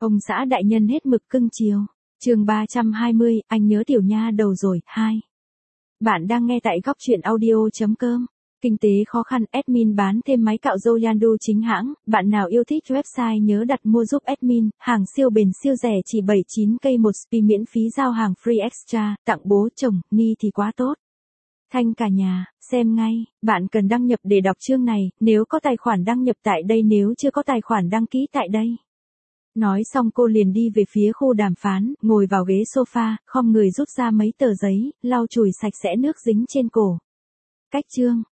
Ông xã đại nhân hết mực cưng chiều. Chương 320, anh nhớ tiểu nha đầu rồi, 2. Bạn đang nghe tại góc truyện audio.com. Kinh tế khó khăn, admin bán thêm máy cạo râu Yandu chính hãng, bạn nào yêu thích website nhớ đặt mua giúp admin, hàng siêu bền siêu rẻ chỉ 79k một spi miễn phí giao hàng free extra, tặng bố chồng, ni thì quá tốt. Thanh cả nhà, xem ngay, bạn cần đăng nhập để đọc chương này, nếu có tài khoản đăng nhập tại đây, nếu chưa có tài khoản đăng ký tại đây. Nói xong cô liền đi về phía khu đàm phán, ngồi vào ghế sofa, khom người rút ra mấy tờ giấy, lau chùi sạch sẽ nước dính trên cổ. Cách chương,